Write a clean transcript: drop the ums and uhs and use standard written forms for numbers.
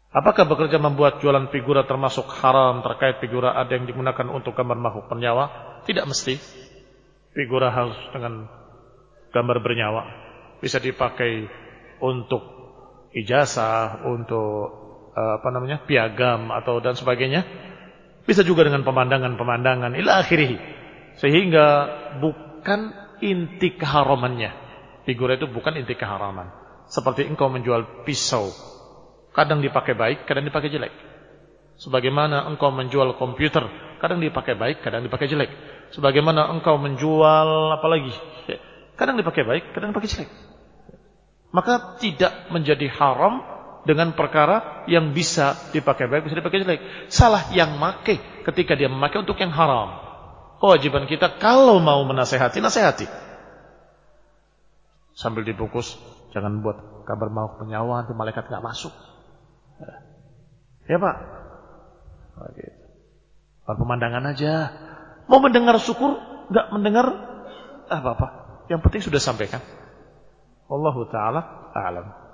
Apakah bekerja membuat jualan figura termasuk haram terkait figura ada yang digunakan untuk gambar makhluk bernyawa? Tidak mesti. Figura harus dengan gambar bernyawa. Bisa dipakai untuk ijazah, untuk piagam atau dan sebagainya. Bisa juga dengan pemandangan-pemandangan ila akhirih. Sehingga bukan inti keharamannya. Figura itu bukan inti keharaman. Seperti engkau menjual pisau, kadang dipakai baik, kadang dipakai jelek. Sebagaimana engkau menjual komputer, kadang dipakai baik, kadang dipakai jelek. Sebagaimana engkau menjual apalagi, kadang dipakai baik, kadang dipakai jelek. Maka tidak menjadi haram dengan perkara yang bisa dipakai baik, bisa dipakai jelek. Salah yang make ketika dia memakai untuk yang haram. Kewajiban kita kalau mau menasehati, nasehati. Sambil dibungkus, jangan buat gambar makhluk bernyawa, nanti malaikat gak masuk. Ya Pak. Pemandangan aja. Mau mendengar syukur, gak mendengar apa-apa. Yang penting sudah sampaikan. Wallahu ta'ala a'lam.